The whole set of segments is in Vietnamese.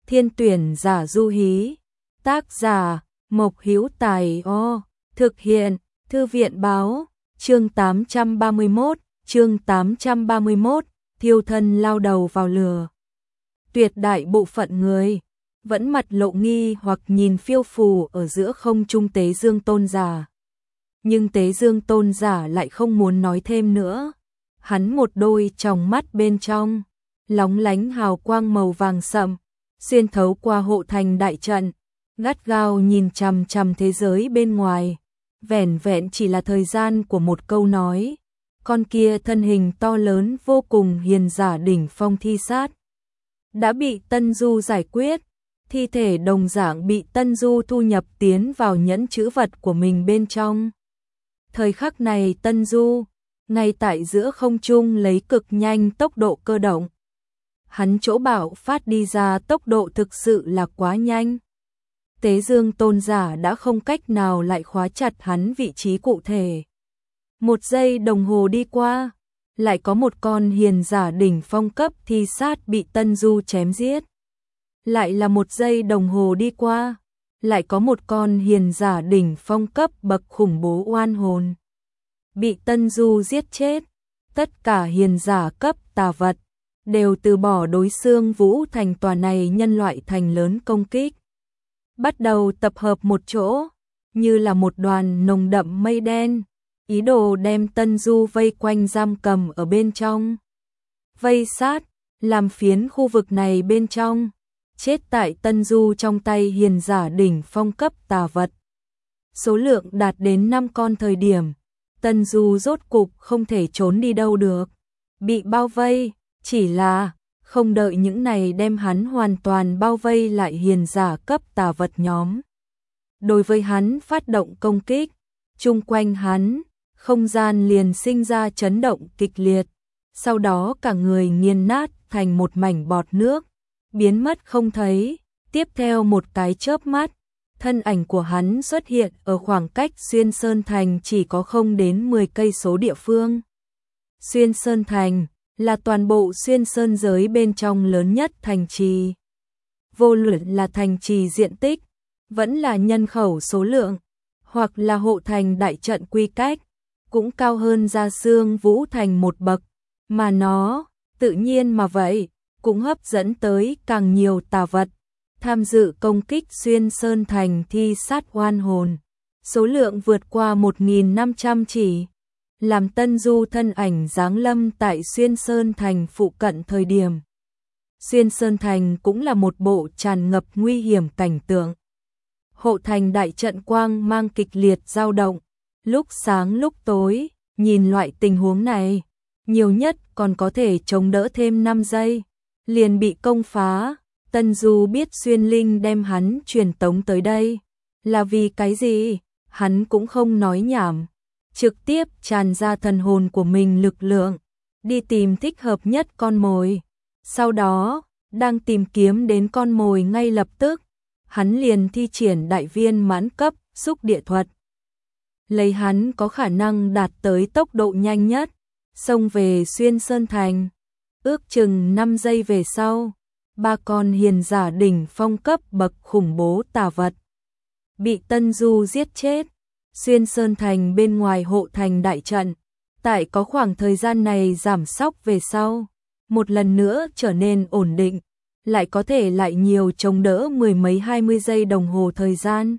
Thiên tuyển giả du hí. Tác giả Mộc Hữu Tài. Thực hiện Thư viện báo. Chương 831, thiêu thân lao đầu vào lửa. Tuyệt đại bộ phận người vẫn mặt lộ nghi hoặc nhìn phiêu phù ở giữa không trung Tế Dương Tôn giả. Nhưng Tế Dương Tôn giả lại không muốn nói thêm nữa. Hắn một đôi tròng mắt bên trong lóng lánh hào quang màu vàng sậm, xuyên thấu qua hộ thành đại trận, gắt gao nhìn chằm chằm thế giới bên ngoài. Vẻn vẹn chỉ là thời gian của một câu nói, con kia thân hình to lớn vô cùng hiền giả đỉnh phong thi sát đã bị Tân Du giải quyết, thi thể đồng dạng bị Tân Du thu nhập tiến vào nhẫn chữ vật của mình bên trong. Thời khắc này Tân Du ngay tại giữa không trung lấy cực nhanh tốc độ cơ động. Hắn chỗ bạo phát đi ra tốc độ thực sự là quá nhanh. Tế Dương Tôn giả đã không cách nào lại khóa chặt hắn vị trí cụ thể. Một giây đồng hồ đi qua, lại có một con hiền giả đỉnh phong cấp thi sát bị Tân Du chém giết. Lại là một giây đồng hồ đi qua, lại có một con hiền giả đỉnh phong cấp bậc khủng bố oan hồn bị Tân Du giết chết. Tất cả hiền giả cấp tà vật đều từ bỏ đối xương Vũ Thành tòa này nhân loại thành lớn công kích, bắt đầu tập hợp một chỗ, như là một đoàn nồng đậm mây đen, ý đồ đem Tân Du vây quanh giam cầm ở bên trong. Vây sát, làm phiến khu vực này bên trong, chết tại Tân Du trong tay hiền giả đỉnh phong cấp tà vật. Số lượng đạt đến 5 con thời điểm, Tân Du rốt cục không thể trốn đi đâu được, bị bao vây, chỉ là không đợi những này đem hắn hoàn toàn bao vây lại hiền giả cấp tà vật nhóm. Đối với hắn phát động công kích, chung quanh hắn, không gian liền sinh ra chấn động kịch liệt, sau đó cả người nghiền nát thành một mảnh bọt nước, biến mất không thấy. Tiếp theo một cái chớp mắt, thân ảnh của hắn xuất hiện ở khoảng cách Xuyên Sơn Thành chỉ có không đến 10 cây số địa phương. Xuyên Sơn Thành là toàn bộ Xuyên Sơn giới bên trong lớn nhất thành trì. Vô luận là thành trì diện tích, vẫn là nhân khẩu số lượng, hoặc là hộ thành đại trận quy cách, cũng cao hơn Gia Xương Vũ Thành một bậc, mà nó, tự nhiên mà vậy, cũng hấp dẫn tới càng nhiều tà vật tham dự công kích Xuyên Sơn Thành thi sát oan hồn. Số lượng vượt qua 1.500 chỉ. Làm Tân Du thân ảnh giáng lâm tại Xuyên Sơn Thành phụ cận thời điểm. Xuyên Sơn Thành cũng là một bộ tràn ngập nguy hiểm cảnh tượng. Hộ thành đại trận quang mang kịch liệt dao động, lúc sáng lúc tối, nhìn loại tình huống này, nhiều nhất còn có thể chống đỡ thêm 5 giây, liền bị công phá. Tân Du biết Xuyên Linh đem hắn truyền tống tới đây, là vì cái gì, hắn cũng không nói nhảm. Trực tiếp tràn ra thần hồn của mình lực lượng, đi tìm thích hợp nhất con mồi. Sau đó, đang tìm kiếm đến con mồi ngay lập tức, hắn liền thi triển đại viên mãn cấp xúc địa thuật. Lấy hắn có khả năng đạt tới tốc độ nhanh nhất, xông về Xuyên Sơn Thành. Ước chừng 5 giây về sau, 3 con hiền giả đỉnh phong cấp bậc khủng bố tà vật bị Tân Du giết chết. Xuyên Sơn Thành bên ngoài hộ thành đại trận, tại có khoảng thời gian này giảm sóc về sau, một lần nữa trở nên ổn định, lại có thể lại nhiều chống đỡ 10 mấy 20 giây đồng hồ thời gian.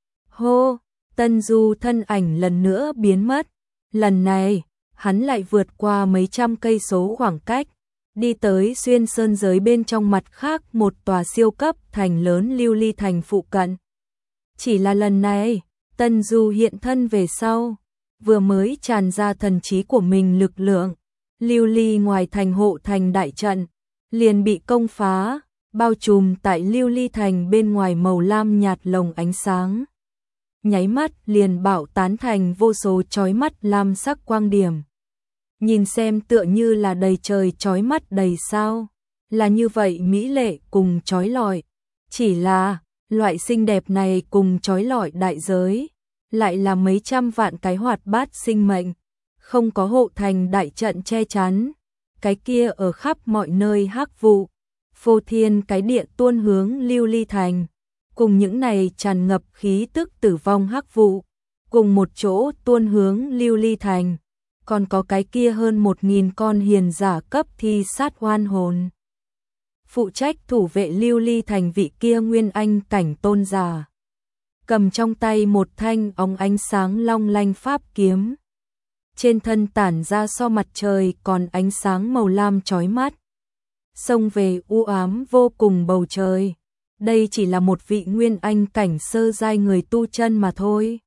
Hô, Tân Du thân ảnh lần nữa biến mất, lần này, hắn lại vượt qua mấy trăm cây số khoảng cách, đi tới Xuyên Sơn giới bên trong mặt khác một tòa siêu cấp thành lớn Lưu Ly Thành phụ cận. Chỉ là lần này, Tân Du hiện thân về sau, vừa mới tràn ra thần trí của mình lực lượng, Lưu Ly ngoài thành hộ thành đại trận, liền bị công phá, bao trùm tại Lưu Ly Thành bên ngoài màu lam nhạt lồng ánh sáng. Nháy mắt liền bạo tán thành vô số chói mắt lam sắc quang điểm. Nhìn xem tựa như là đầy trời chói mắt đầy sao, là như vậy mỹ lệ cùng chói lọi. Chỉ là, loại xinh đẹp này cùng chói lọi đại giới, lại là mấy trăm vạn cái hoạt bát sinh mệnh, không có hộ thành đại trận che chắn, cái kia ở khắp mọi nơi hắc vụ, phô thiên cái địa tuôn hướng Lưu Ly Thành, cùng những này tràn ngập khí tức tử vong hắc vụ, cùng một chỗ tuôn hướng Lưu Ly Thành, còn có cái kia hơn 1000 con hiền giả cấp thi sát oan hồn. Phụ trách thủ vệ Lưu Ly Thành vị kia nguyên anh cảnh tôn giả, cầm trong tay một thanh óng ánh sáng long lanh pháp kiếm. Trên thân tản ra so mặt trời còn ánh sáng màu lam chói mắt. Xông về u ám vô cùng bầu trời. Đây chỉ là một vị nguyên anh cảnh sơ giai người tu chân mà thôi.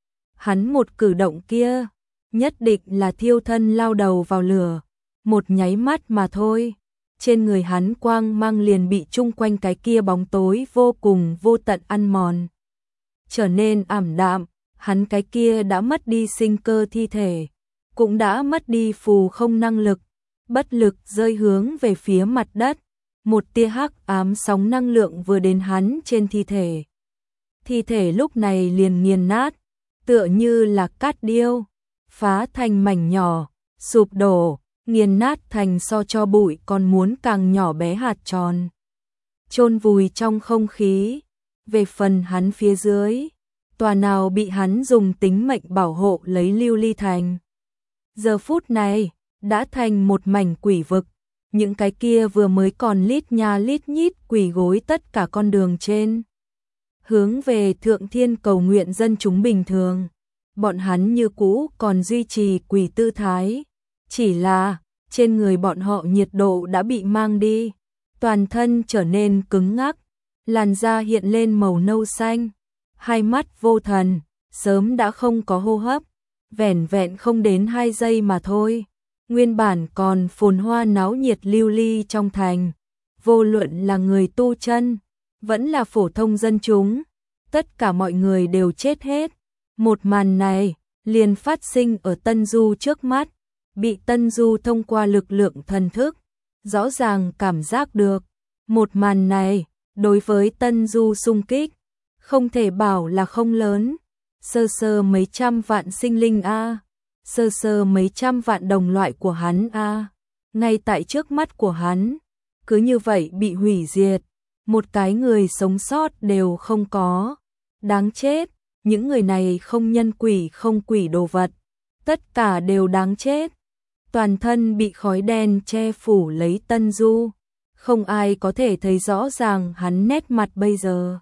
Hắn một cử động kia, nhất định là thiêu thân lao đầu vào lửa. Một nháy mắt mà thôi. Trên người hắn quang mang liền bị chung quanh cái kia bóng tối vô cùng vô tận ăn mòn. Trở nên ảm đạm, hắn cái kia đã mất đi sinh cơ thi thể, cũng đã mất đi phù không năng lực, bất lực rơi hướng về phía mặt đất. Một tia hắc ám sóng năng lượng vừa đến hắn trên thi thể. Thi thể lúc này liền nghiền nát, tựa như là cát điêu, phá thành mảnh nhỏ, sụp đổ, nghiền nát thành so cho bụi còn muốn càng nhỏ bé hạt tròn. Chôn vùi trong không khí. Về phần hắn phía dưới, tòa nào bị hắn dùng tính mệnh bảo hộ lấy Lưu Ly Thành. Giờ phút này, đã thành một mảnh quỷ vực. Những cái kia vừa mới còn lít nha lít nhít quỷ gối tất cả con đường trên. Hướng về thượng thiên cầu nguyện dân chúng bình thường. Bọn hắn như cũ còn duy trì quỷ tư thái. Chỉ là, trên người bọn họ nhiệt độ đã bị mang đi. Toàn thân trở nên cứng ngắc. Làn da hiện lên màu nâu xanh. Hai mắt vô thần, sớm đã không có hô hấp. Vẻn vẹn không đến 2 giây mà thôi. Nguyên bản còn phồn hoa náo nhiệt Lưu Ly trong thành, vô luận là người tu chân, vẫn là phổ thông dân chúng, tất cả mọi người đều chết hết. Một màn này liền phát sinh ở Tân Du trước mắt, bị Tân Du thông qua lực lượng thần thức, rõ ràng cảm giác được. Một màn này, đối với Tân Du xung kích, không thể bảo là không lớn, sơ sơ mấy trăm vạn sinh linh a. Sơ sơ mấy trăm vạn đồng loại của hắn a, ngay tại trước mắt của hắn, cứ như vậy bị hủy diệt, một cái người sống sót đều không có. Đáng chết, những người này không nhân quỷ không quỷ đồ vật, tất cả đều đáng chết. Toàn thân bị khói đen che phủ lấy Tân Du, không ai có thể thấy rõ ràng hắn nét mặt bây giờ.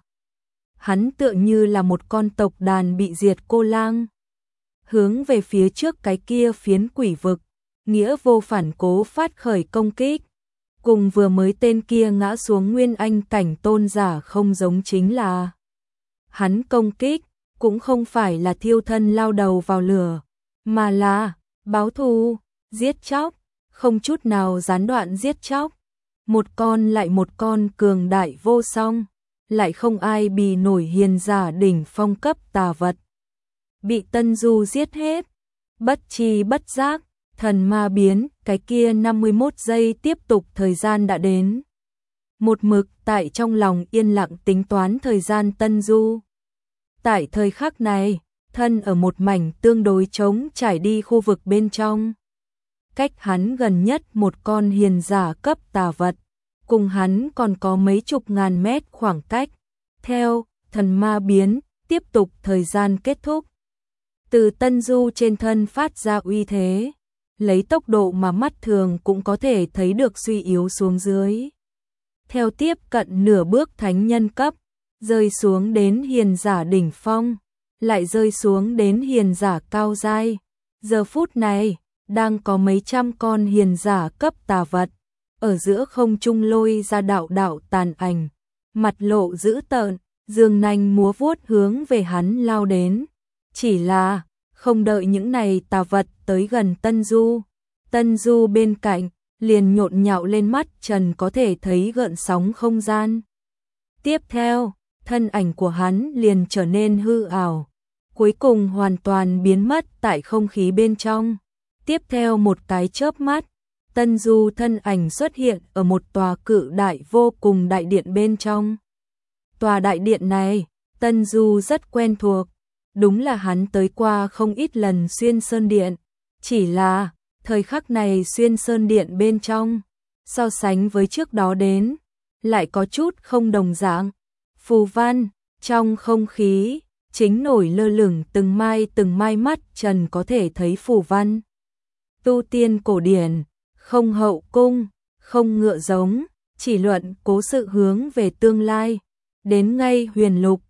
Hắn tựa như là một con tộc đàn bị diệt cô lang. Hướng về phía trước cái kia phiến quỷ vực, nghĩa vô phản cố phát khởi công kích. Cùng vừa mới tên kia ngã xuống nguyên anh cảnh tôn giả không giống, chính là hắn công kích, cũng không phải là thiêu thân lao đầu vào lửa, mà là báo thù, giết chóc, không chút nào gián đoạn giết chóc. Một con lại một con cường đại vô song, lại không ai bì nổi hiền giả đỉnh phong cấp tà vật. Bị Tân Du giết hết, bất chi bất giác, thần ma biến, cái kia 51 giây tiếp tục thời gian đã đến. Một mực tại trong lòng yên lặng tính toán thời gian Tân Du. Tại thời khắc này, thân ở một mảnh tương đối trống trải đi khu vực bên trong. Cách hắn gần nhất một con hiền giả cấp tà vật, cùng hắn còn có mấy chục ngàn mét khoảng cách. Theo thần ma biến, tiếp tục thời gian kết thúc. Từ Tân Du trên thân phát ra uy thế, lấy tốc độ mà mắt thường cũng có thể thấy được suy yếu xuống dưới. Theo tiếp cận nửa bước thánh nhân cấp, rơi xuống đến hiền giả đỉnh phong, lại rơi xuống đến hiền giả cao giai. Giờ phút này, đang có mấy trăm con hiền giả cấp tà vật, ở giữa không trung lôi ra đạo đạo tàn ảnh, mặt lộ dữ tợn, dương nanh múa vuốt hướng về hắn lao đến. Chỉ là, không đợi những này tà vật tới gần Tân Du bên cạnh, liền nhộn nhạo lên mắt trần có thể thấy gợn sóng không gian. Tiếp theo, thân ảnh của hắn liền trở nên hư ảo, cuối cùng hoàn toàn biến mất tại không khí bên trong. Tiếp theo một cái chớp mắt, Tân Du thân ảnh xuất hiện ở một tòa cự đại vô cùng đại điện bên trong. Tòa đại điện này, Tân Du rất quen thuộc, đúng là hắn tới qua không ít lần Xuyên Sơn Điện, chỉ là thời khắc này Xuyên Sơn Điện bên trong, so sánh với trước đó đến, lại có chút không đồng dạng. Phù văn, trong không khí, chính nổi lơ lửng từng mai mắt Trần có thể thấy phù văn. Tu tiên cổ điển, không hậu cung, không ngựa giống, chỉ luận cố sự hướng về tương lai. Đến ngay huyền lục,